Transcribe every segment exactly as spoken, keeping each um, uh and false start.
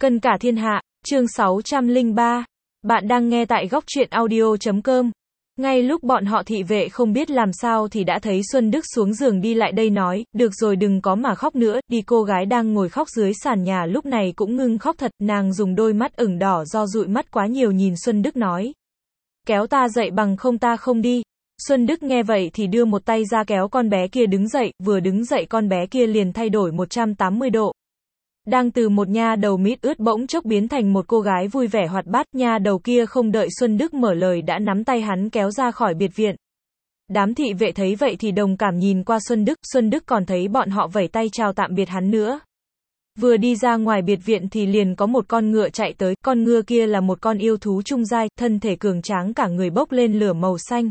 Cân cả thiên hạ, chương sáu trăm lẻ ba. Bạn đang nghe tại góc truyện audio chấm com. Ngay lúc bọn họ thị vệ không biết làm sao thì đã thấy Xuân Đức xuống giường đi lại đây nói, được rồi đừng có mà khóc nữa, đi. Cô gái đang ngồi khóc dưới sàn nhà lúc này cũng ngưng khóc thật, nàng dùng đôi mắt ửng đỏ do dụi mắt quá nhiều nhìn Xuân Đức nói. Kéo ta dậy bằng không ta không đi. Xuân Đức nghe vậy thì đưa một tay ra kéo con bé kia đứng dậy, vừa đứng dậy con bé kia liền thay đổi một trăm tám mươi độ. Đang từ một nha đầu mít ướt bỗng chốc biến thành một cô gái vui vẻ hoạt bát, nha đầu kia không đợi Xuân Đức mở lời đã nắm tay hắn kéo ra khỏi biệt viện. Đám thị vệ thấy vậy thì đồng cảm nhìn qua Xuân Đức, Xuân Đức còn thấy bọn họ vẩy tay chào tạm biệt hắn nữa. Vừa đi ra ngoài biệt viện thì liền có một con ngựa chạy tới, con ngựa kia là một con yêu thú trung giai, thân thể cường tráng cả người bốc lên lửa màu xanh.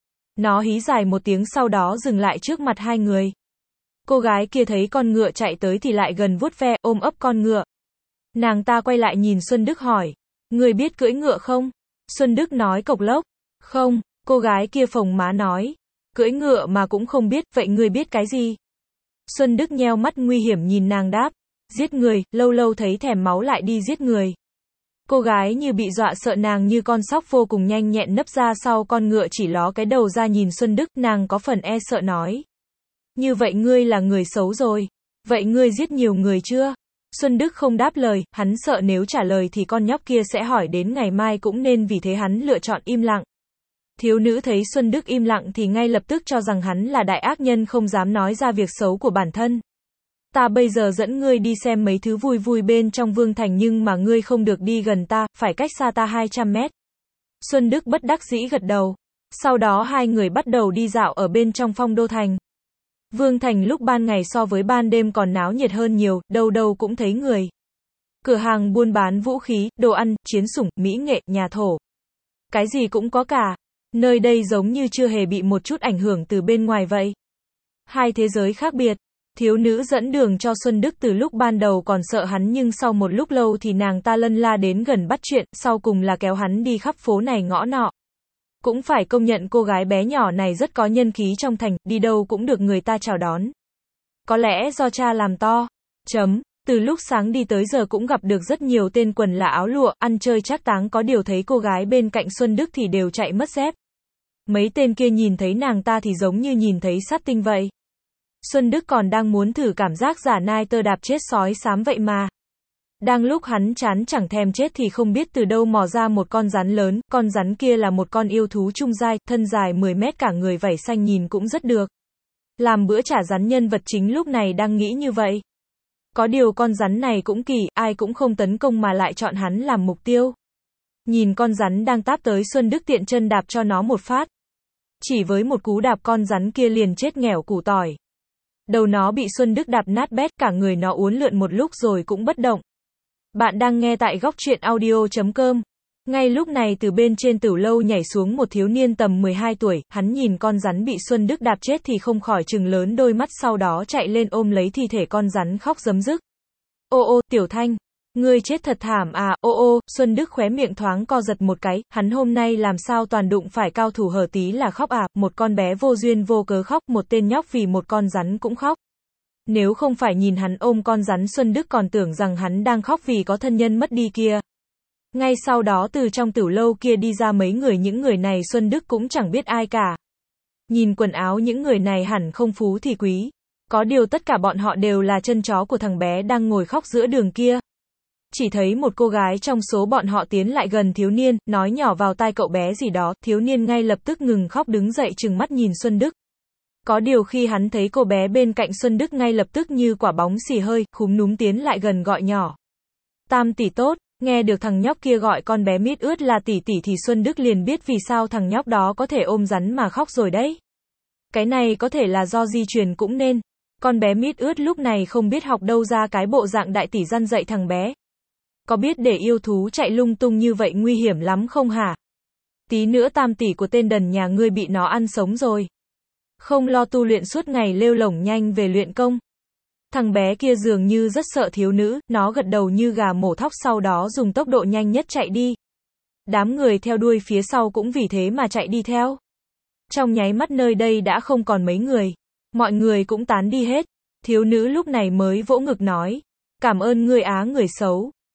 Nó hí dài một tiếng sau đó dừng lại trước mặt hai người. Cô gái kia thấy con ngựa chạy tới thì lại gần vuốt ve, ôm ấp con ngựa. Nàng ta quay lại nhìn Xuân Đức hỏi, người biết cưỡi ngựa không? Xuân Đức nói cộc lốc, không. Cô gái kia phồng má nói, cưỡi ngựa mà cũng không biết, vậy người biết cái gì? Xuân Đức nheo mắt nguy hiểm nhìn nàng đáp, giết người, lâu lâu thấy thèm máu lại đi giết người. Cô gái như bị dọa sợ, nàng như con sóc vô cùng nhanh nhẹn nấp ra sau con ngựa chỉ ló cái đầu ra nhìn Xuân Đức, nàng có phần e sợ nói. Như vậy ngươi là người xấu rồi. Vậy ngươi giết nhiều người chưa? Xuân Đức không đáp lời, hắn sợ nếu trả lời thì con nhóc kia sẽ hỏi đến ngày mai cũng nên vì thế hắn lựa chọn im lặng. Thiếu nữ thấy Xuân Đức im lặng thì ngay lập tức cho rằng hắn là đại ác nhân không dám nói ra việc xấu của bản thân. Ta bây giờ dẫn ngươi đi xem mấy thứ vui vui bên trong vương thành nhưng mà ngươi không được đi gần ta, phải cách xa ta hai trăm mét. Xuân Đức bất đắc dĩ gật đầu. Sau đó hai người bắt đầu đi dạo ở bên trong phong đô thành. Vương thành lúc ban ngày so với ban đêm còn náo nhiệt hơn nhiều, đâu đâu cũng thấy người. Cửa hàng buôn bán vũ khí, đồ ăn, chiến sủng, mỹ nghệ, nhà thổ. Cái gì cũng có cả. Nơi đây giống như chưa hề bị một chút ảnh hưởng từ bên ngoài vậy. Hai thế giới khác biệt. Thiếu nữ dẫn đường cho Xuân Đức từ lúc ban đầu còn sợ hắn nhưng sau một lúc lâu thì nàng ta lân la đến gần bắt chuyện, sau cùng là kéo hắn đi khắp phố này ngõ nọ. Cũng phải công nhận cô gái bé nhỏ này rất có nhân khí trong thành, đi đâu cũng được người ta chào đón. Có lẽ do cha làm to. Chấm, từ lúc sáng đi tới giờ cũng gặp được rất nhiều tên quần là áo lụa, ăn chơi trác táng, có điều thấy cô gái bên cạnh Xuân Đức thì đều chạy mất dép. Mấy tên kia nhìn thấy nàng ta thì giống như nhìn thấy sát tinh vậy. Xuân Đức còn đang muốn thử cảm giác giả nai tơ đạp chết sói xám vậy mà. Đang lúc hắn chán chẳng thèm chết thì không biết từ đâu mò ra một con rắn lớn, con rắn kia là một con yêu thú trung giai, thân dài mười mét cả người vảy xanh nhìn cũng rất được. Làm bữa trả rắn nhân vật chính lúc này đang nghĩ như vậy. Có điều con rắn này cũng kỳ, ai cũng không tấn công mà lại chọn hắn làm mục tiêu. Nhìn con rắn đang táp tới Xuân Đức tiện chân đạp cho nó một phát. Chỉ với một cú đạp con rắn kia liền chết nghèo củ tỏi. Đầu nó bị Xuân Đức đạp nát bét, cả người nó uốn lượn một lúc rồi cũng bất động. Bạn đang nghe tại góc truyện audio chấm com. Ngay lúc này từ bên trên tửu lâu nhảy xuống một thiếu niên tầm mười hai tuổi, hắn nhìn con rắn bị Xuân Đức đạp chết thì không khỏi trừng lớn đôi mắt, sau đó chạy lên ôm lấy thi thể con rắn khóc rấm rức. Ô ô, Tiểu Thanh, ngươi chết thật thảm à, ô ô. Xuân Đức khóe miệng thoáng co giật một cái, hắn hôm nay làm sao toàn đụng phải cao thủ hở tí là khóc à, một con bé vô duyên vô cớ khóc, một tên nhóc vì một con rắn cũng khóc. Nếu không phải nhìn hắn ôm con rắn Xuân Đức còn tưởng rằng hắn đang khóc vì có thân nhân mất đi kia. Ngay sau đó từ trong tửu lâu kia đi ra mấy người, những người này Xuân Đức cũng chẳng biết ai cả. Nhìn quần áo những người này hẳn không phú thì quý. Có điều tất cả bọn họ đều là chân chó của thằng bé đang ngồi khóc giữa đường kia. Chỉ thấy một cô gái trong số bọn họ tiến lại gần thiếu niên, nói nhỏ vào tai cậu bé gì đó, thiếu niên ngay lập tức ngừng khóc đứng dậy trừng mắt nhìn Xuân Đức. Có điều khi hắn thấy cô bé bên cạnh Xuân Đức ngay lập tức như quả bóng xì hơi, khúm núm tiến lại gần gọi nhỏ. Tam tỷ tốt, nghe được thằng nhóc kia gọi con bé mít ướt là tỷ tỷ thì Xuân Đức liền biết vì sao thằng nhóc đó có thể ôm rắn mà khóc rồi đấy. Cái này có thể là do di truyền cũng nên. Con bé mít ướt lúc này không biết học đâu ra cái bộ dạng đại tỷ răn dạy thằng bé. Có biết để yêu thú chạy lung tung như vậy nguy hiểm lắm không hả? Tí nữa tam tỷ của tên đần nhà ngươi bị nó ăn sống rồi. Không lo tu luyện suốt ngày lêu lổng nhanh về luyện công. Thằng bé kia dường như rất sợ thiếu nữ, nó gật đầu như gà mổ thóc sau đó dùng tốc độ nhanh nhất chạy đi. Đám người theo đuôi phía sau cũng vì thế mà chạy đi theo. Trong nháy mắt nơi đây đã không còn mấy người. Mọi người cũng tán đi hết. Thiếu nữ lúc này mới vỗ ngực nói. Cảm ơn ngươi á người xấu.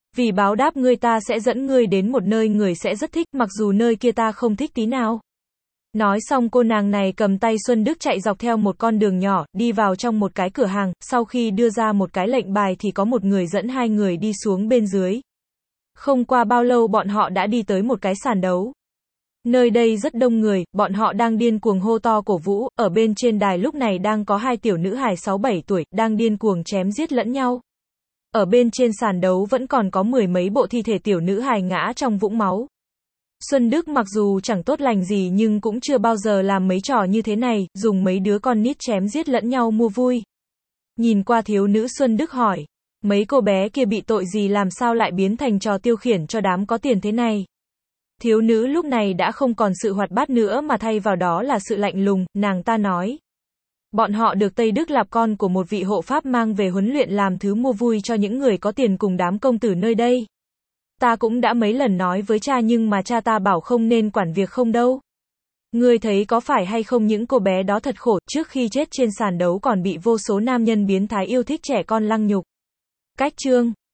Vì báo đáp ngươi ta sẽ dẫn ngươi đến một nơi người sẽ rất thích, mặc dù nơi kia ta không thích tí nào. Nói xong cô nàng này cầm tay Xuân Đức chạy dọc theo một con đường nhỏ, đi vào trong một cái cửa hàng, sau khi đưa ra một cái lệnh bài thì có một người dẫn hai người đi xuống bên dưới. Không qua bao lâu bọn họ đã đi tới một cái sàn đấu. Nơi đây rất đông người, bọn họ đang điên cuồng hô to cổ vũ, ở bên trên đài lúc này đang có hai tiểu nữ hài sáu bảy tuổi, đang điên cuồng chém giết lẫn nhau. Ở bên trên sàn đấu vẫn còn có mười mấy bộ thi thể tiểu nữ hài ngã trong vũng máu. Xuân Đức mặc dù chẳng tốt lành gì nhưng cũng chưa bao giờ làm mấy trò như thế này, dùng mấy đứa con nít chém giết lẫn nhau mua vui. Nhìn qua thiếu nữ Xuân Đức hỏi, mấy cô bé kia bị tội gì làm sao lại biến thành trò tiêu khiển cho đám có tiền thế này? Thiếu nữ lúc này đã không còn sự hoạt bát nữa mà thay vào đó là sự lạnh lùng, nàng ta nói. Bọn họ được Tây Đức Lạp con của một vị hộ pháp mang về huấn luyện làm thứ mua vui cho những người có tiền cùng đám công tử nơi đây. Ta cũng đã mấy lần nói với cha nhưng mà cha ta bảo không nên quản việc không đâu. Ngươi thấy có phải hay không những cô bé đó thật khổ, trước khi chết trên sàn đấu còn bị vô số nam nhân biến thái yêu thích trẻ con lăng nhục. Cách chương